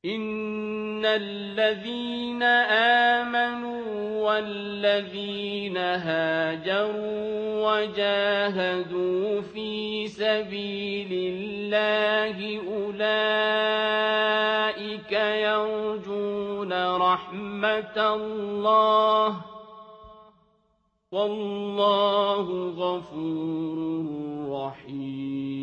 إِنَّ الَّذِينَ آمَنُوا وَالَّذِينَ هَاجَرُوا وَجَاهَدُوا فِي سَبِيلِ اللَّهِ أُولَٰئِكَ يَرْجُونَ رَحْمَتَ اللَّهِ ۗ وَاللَّهُ غَفُورٌ رَّحِيمٌ.